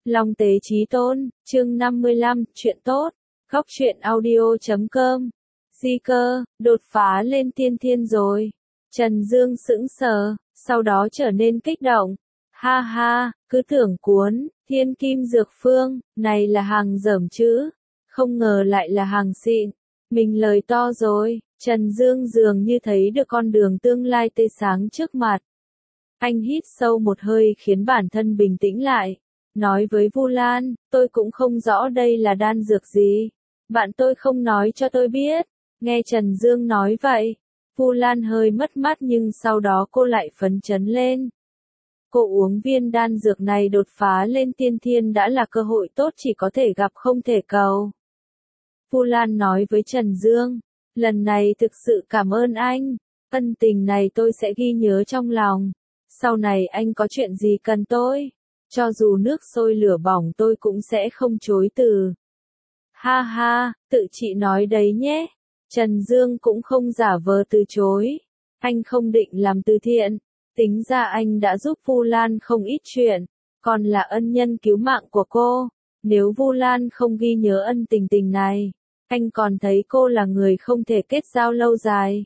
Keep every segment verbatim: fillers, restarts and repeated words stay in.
Long Tế Chí Tôn, chương năm mươi lăm, chuyện tốt. Góc truyện audio chấm com. Di cơ, đột phá lên tiên thiên rồi. Trần Dương sững sờ, sau đó trở nên kích động. Ha ha, cứ tưởng cuốn, thiên kim dược phương, này là hàng dởm chứ. Không ngờ lại là hàng xịn. Mình lời to rồi, Trần Dương dường như thấy được con đường tương lai tươi sáng trước mặt. Anh hít sâu một hơi khiến bản thân bình tĩnh lại. Nói với Vu Lan, tôi cũng không rõ đây là đan dược gì. Bạn tôi không nói cho tôi biết. Nghe Trần Dương nói vậy, Vu Lan hơi mất mát nhưng sau đó cô lại phấn chấn lên. Cô uống viên đan dược này đột phá lên tiên thiên đã là cơ hội tốt chỉ có thể gặp không thể cầu. Vu Lan nói với Trần Dương, lần này thực sự cảm ơn anh, ân tình này tôi sẽ ghi nhớ trong lòng. Sau này anh có chuyện gì cần tôi, cho dù nước sôi lửa bỏng tôi cũng sẽ không chối từ. Ha ha, tự chị nói đấy nhé. Trần Dương cũng không giả vờ từ chối. Anh không định làm từ thiện. Tính ra anh đã giúp Vu Lan không ít chuyện, còn là ân nhân cứu mạng của cô. Nếu Vu Lan không ghi nhớ ân tình tình này, anh còn thấy cô là người không thể kết giao lâu dài.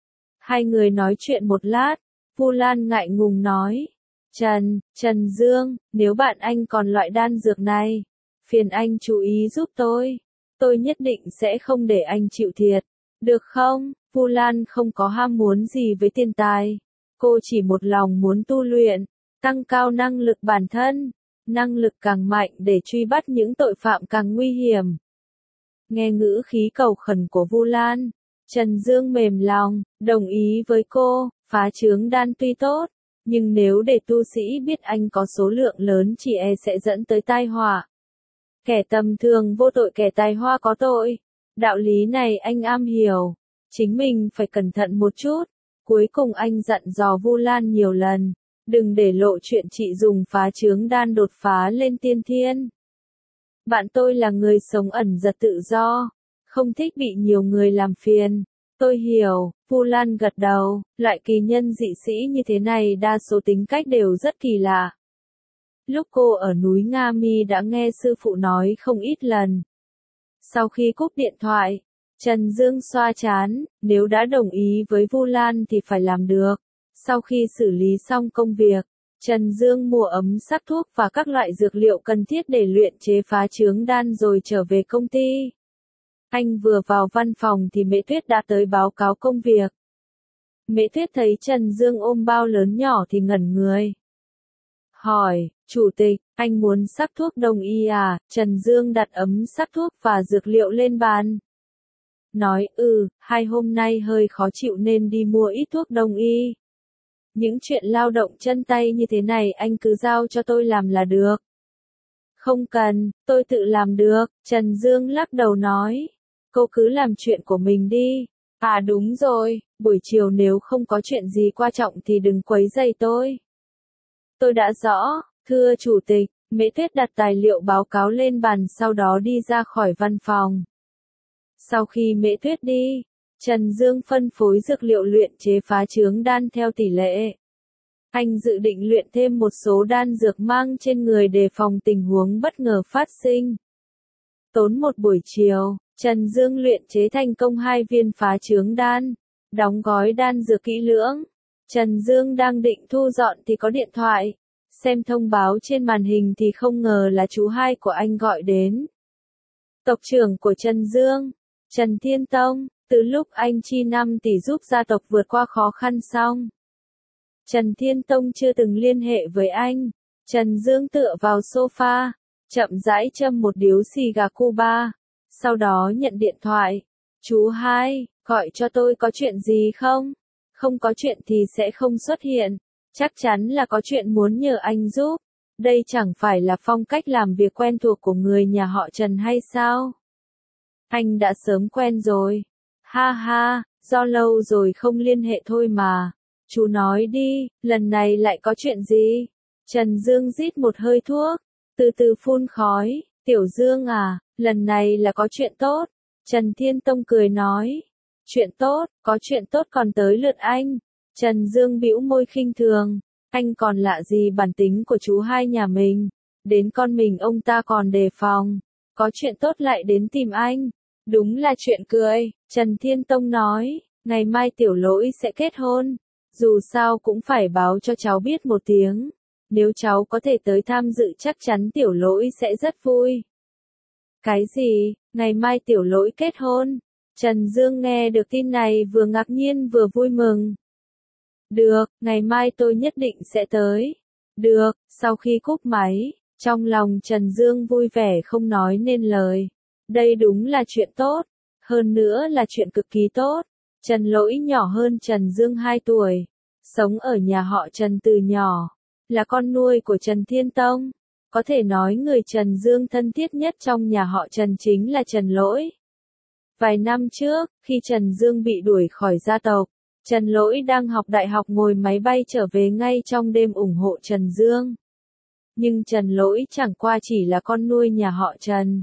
Hai người nói chuyện một lát, Vu Lan ngại ngùng nói. Trần, Trần Dương, nếu bạn anh còn loại đan dược này, phiền anh chú ý giúp tôi. Tôi nhất định sẽ không để anh chịu thiệt. Được không? Vu Lan không có ham muốn gì với tiền tài. Cô chỉ một lòng muốn tu luyện, tăng cao năng lực bản thân, năng lực càng mạnh để truy bắt những tội phạm càng nguy hiểm. Nghe ngữ khí cầu khẩn của Vu Lan, Trần Dương mềm lòng, đồng ý với cô, phá trướng đan tuy tốt, nhưng nếu để tu sĩ biết anh có số lượng lớn chỉ e sẽ dẫn tới tai họa. Kẻ tầm thường vô tội kẻ tài hoa có tội. Đạo lý này anh am hiểu. Chính mình phải cẩn thận một chút. Cuối cùng anh dặn dò Vu Lan nhiều lần. Đừng để lộ chuyện chị dùng phá trướng đan đột phá lên tiên thiên. Bạn tôi là người sống ẩn giật tự do. Không thích bị nhiều người làm phiền. Tôi hiểu, Vu Lan gật đầu. Loại kỳ nhân dị sĩ như thế này đa số tính cách đều rất kỳ lạ. Lúc cô ở núi Nga Mi đã nghe sư phụ nói không ít lần. Sau khi cúp điện thoại, Trần Dương xoa trán, nếu đã đồng ý với Vu Lan thì phải làm được. Sau khi xử lý xong công việc, Trần Dương mua ấm sắc thuốc và các loại dược liệu cần thiết để luyện chế phá trướng đan rồi trở về công ty. Anh vừa vào văn phòng thì Mễ Tuyết đã tới báo cáo công việc. Mễ Tuyết thấy Trần Dương ôm bao lớn nhỏ thì ngẩn người. Hỏi, chủ tịch, anh muốn sắc thuốc đông y à? Trần Dương đặt ấm sắc thuốc và dược liệu lên bàn. Nói, ừ, hai hôm nay hơi khó chịu nên đi mua ít thuốc đông y. Những chuyện lao động chân tay như thế này anh cứ giao cho tôi làm là được. Không cần, tôi tự làm được, Trần Dương lắc đầu nói. Cô cứ làm chuyện của mình đi. À đúng rồi, buổi chiều nếu không có chuyện gì quan trọng thì đừng quấy rầy tôi. Tôi đã rõ, thưa chủ tịch. Mễ Tuyết đặt tài liệu báo cáo lên bàn sau đó đi ra khỏi văn phòng. Sau khi Mễ Tuyết đi, Trần Dương phân phối dược liệu luyện chế phá trướng đan theo tỷ lệ. Anh dự định luyện thêm một số đan dược mang trên người đề phòng tình huống bất ngờ phát sinh. Tốn một buổi chiều, Trần Dương luyện chế thành công hai viên phá trướng đan, đóng gói đan dược kỹ lưỡng. Trần Dương đang định thu dọn thì có điện thoại. Xem thông báo trên màn hình thì không ngờ là chú hai của anh gọi đến. Tộc trưởng của Trần Dương, Trần Thiên Tông, từ lúc anh chi năm tỷ giúp gia tộc vượt qua khó khăn xong. Trần Thiên Tông chưa từng liên hệ với anh. Trần Dương tựa vào sofa, chậm rãi châm một điếu xì gà Cuba. Sau đó nhận điện thoại. Chú hai, gọi cho tôi có chuyện gì không? Không có chuyện thì sẽ không xuất hiện. Chắc chắn là có chuyện muốn nhờ anh giúp. Đây chẳng phải là phong cách làm việc quen thuộc của người nhà họ Trần hay sao? Anh đã sớm quen rồi. Ha ha, do lâu rồi không liên hệ thôi mà. Chú nói đi, lần này lại có chuyện gì? Trần Dương rít một hơi thuốc, từ từ phun khói. Tiểu Dương à, lần này là có chuyện tốt. Trần Thiên Tông cười nói. Chuyện tốt, có chuyện tốt còn tới lượt anh. Trần Dương bĩu môi khinh thường. Anh còn lạ gì bản tính của chú hai nhà mình. đến con mình ông ta còn đề phòng, có chuyện tốt lại đến tìm anh. Đúng là chuyện cười, Trần Thiên Tông nói, ngày mai Tiểu Lỗi sẽ kết hôn, dù sao cũng phải báo cho cháu biết một tiếng, nếu cháu có thể tới tham dự chắc chắn Tiểu Lỗi sẽ rất vui. Cái gì, ngày mai Tiểu Lỗi kết hôn? Trần Dương nghe được tin này vừa ngạc nhiên vừa vui mừng. Được, ngày mai tôi nhất định sẽ tới. Được, sau khi cúp máy, trong lòng Trần Dương vui vẻ không nói nên lời. Đây đúng là chuyện tốt, hơn nữa là chuyện cực kỳ tốt. Trần Lỗi nhỏ hơn Trần Dương hai tuổi, sống ở nhà họ Trần từ nhỏ, là con nuôi của Trần Thiên Tông. Có thể nói người Trần Dương thân thiết nhất trong nhà họ Trần chính là Trần Lỗi. Vài năm trước, khi Trần Dương bị đuổi khỏi gia tộc, Trần Lỗi đang học đại học ngồi máy bay trở về ngay trong đêm ủng hộ Trần Dương. Nhưng Trần Lỗi chẳng qua chỉ là con nuôi nhà họ Trần.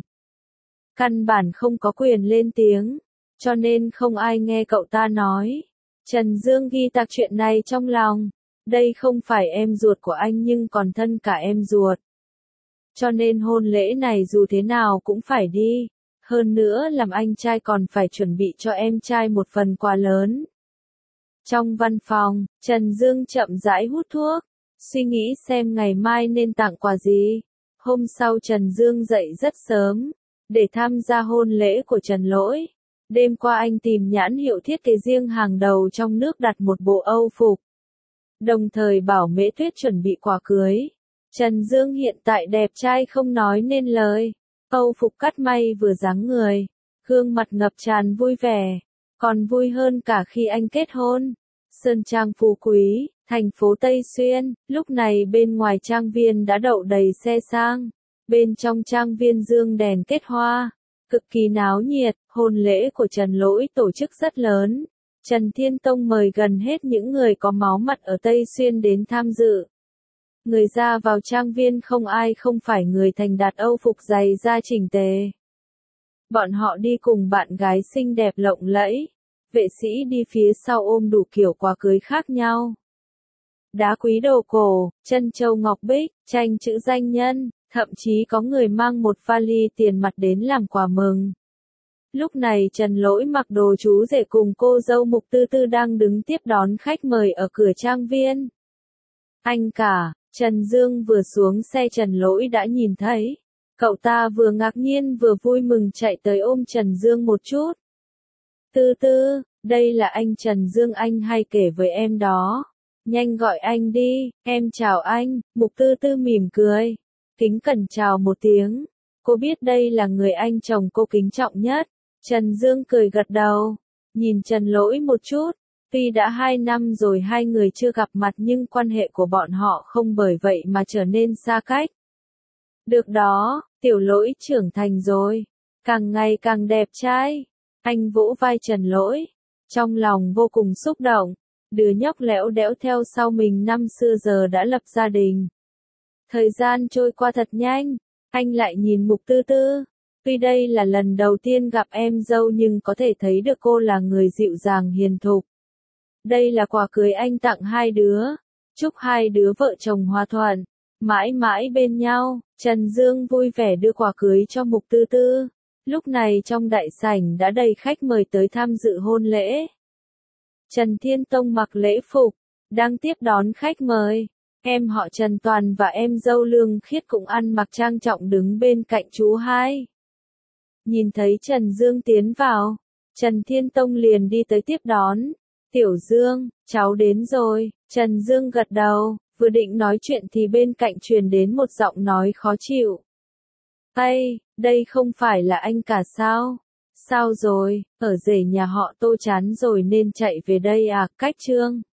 Căn bản không có quyền lên tiếng, cho nên không ai nghe cậu ta nói. Trần Dương ghi tạc chuyện này trong lòng. Đây không phải em ruột của anh nhưng còn thân cả em ruột. Cho nên hôn lễ này dù thế nào cũng phải đi. Hơn nữa làm anh trai còn phải chuẩn bị cho em trai một phần quà lớn. Trong văn phòng, Trần Dương chậm rãi hút thuốc, suy nghĩ xem ngày mai nên tặng quà gì. Hôm sau Trần Dương dậy rất sớm, để tham gia hôn lễ của Trần Lỗi. Đêm qua anh tìm nhãn hiệu thiết kế riêng hàng đầu trong nước đặt một bộ Âu phục. Đồng thời bảo Mễ Tuyết chuẩn bị quà cưới. Trần Dương hiện tại đẹp trai không nói nên lời. Âu phục cắt may vừa dáng người, gương mặt ngập tràn vui vẻ, còn vui hơn cả khi anh kết hôn. Sơn trang phú quý, thành phố Tây Xuyên, lúc này bên ngoài trang viên đã đậu đầy xe sang. Bên trong trang viên dương đèn kết hoa, cực kỳ náo nhiệt. Hôn lễ của Trần Lỗi tổ chức rất lớn. Trần Thiên Tông mời gần hết những người có máu mặt ở Tây Xuyên đến tham dự. Người ra vào trang viên không ai không phải người thành đạt Âu phục dày da chỉnh tề. Bọn họ đi cùng bạn gái xinh đẹp lộng lẫy. Vệ sĩ đi phía sau ôm đủ kiểu quà cưới khác nhau. Đá quý đồ cổ, chân châu ngọc bích, tranh chữ danh nhân, thậm chí có người mang một vali tiền mặt đến làm quà mừng. Lúc này Trần Lỗi mặc đồ chú rể cùng cô dâu Mục Tư Tư đang đứng tiếp đón khách mời ở cửa trang viên. Anh cả, Trần Dương vừa xuống xe Trần Lỗi đã nhìn thấy. Cậu ta vừa ngạc nhiên vừa vui mừng chạy tới ôm Trần Dương một chút. Tư Tư, đây là anh Trần Dương anh hay kể với em đó. Nhanh gọi anh đi, em chào anh. Mục Tư Tư mỉm cười, kính cẩn chào một tiếng. Cô biết đây là người anh chồng cô kính trọng nhất. Trần Dương cười gật đầu, nhìn Trần Lỗi một chút. Tuy đã hai năm rồi hai người chưa gặp mặt nhưng quan hệ của bọn họ không bởi vậy mà trở nên xa cách. Được đó, Tiểu Lỗi trưởng thành rồi, càng ngày càng đẹp trai. Anh vỗ vai Trần Lỗi, trong lòng vô cùng xúc động. Đứa nhóc lẽo đẽo theo sau mình năm xưa giờ đã lập gia đình. Thời gian trôi qua thật nhanh, anh lại nhìn Mục Tư Tư. Tuy đây là lần đầu tiên gặp em dâu nhưng có thể thấy được cô là người dịu dàng hiền thục. Đây là quà cưới anh tặng hai đứa. Chúc hai đứa vợ chồng hòa thuận, mãi mãi bên nhau. Trần Dương vui vẻ đưa quà cưới cho Mục Tư Tư. Lúc này trong đại sảnh đã đầy khách mời tới tham dự hôn lễ. Trần Thiên Tông mặc lễ phục, đang tiếp đón khách mời. Em họ Trần Toàn và em dâu Lương Khiết cũng ăn mặc trang trọng đứng bên cạnh chú hai. Nhìn thấy Trần Dương tiến vào, Trần Thiên Tông liền đi tới tiếp đón. Tiểu Dương, cháu đến rồi. Trần Dương gật đầu, vừa định nói chuyện thì bên cạnh truyền đến một giọng nói khó chịu. Ây, đây không phải là anh cả sao? Sao rồi, ở rể nhà họ Tô chán rồi nên chạy về đây à? Cách Trương.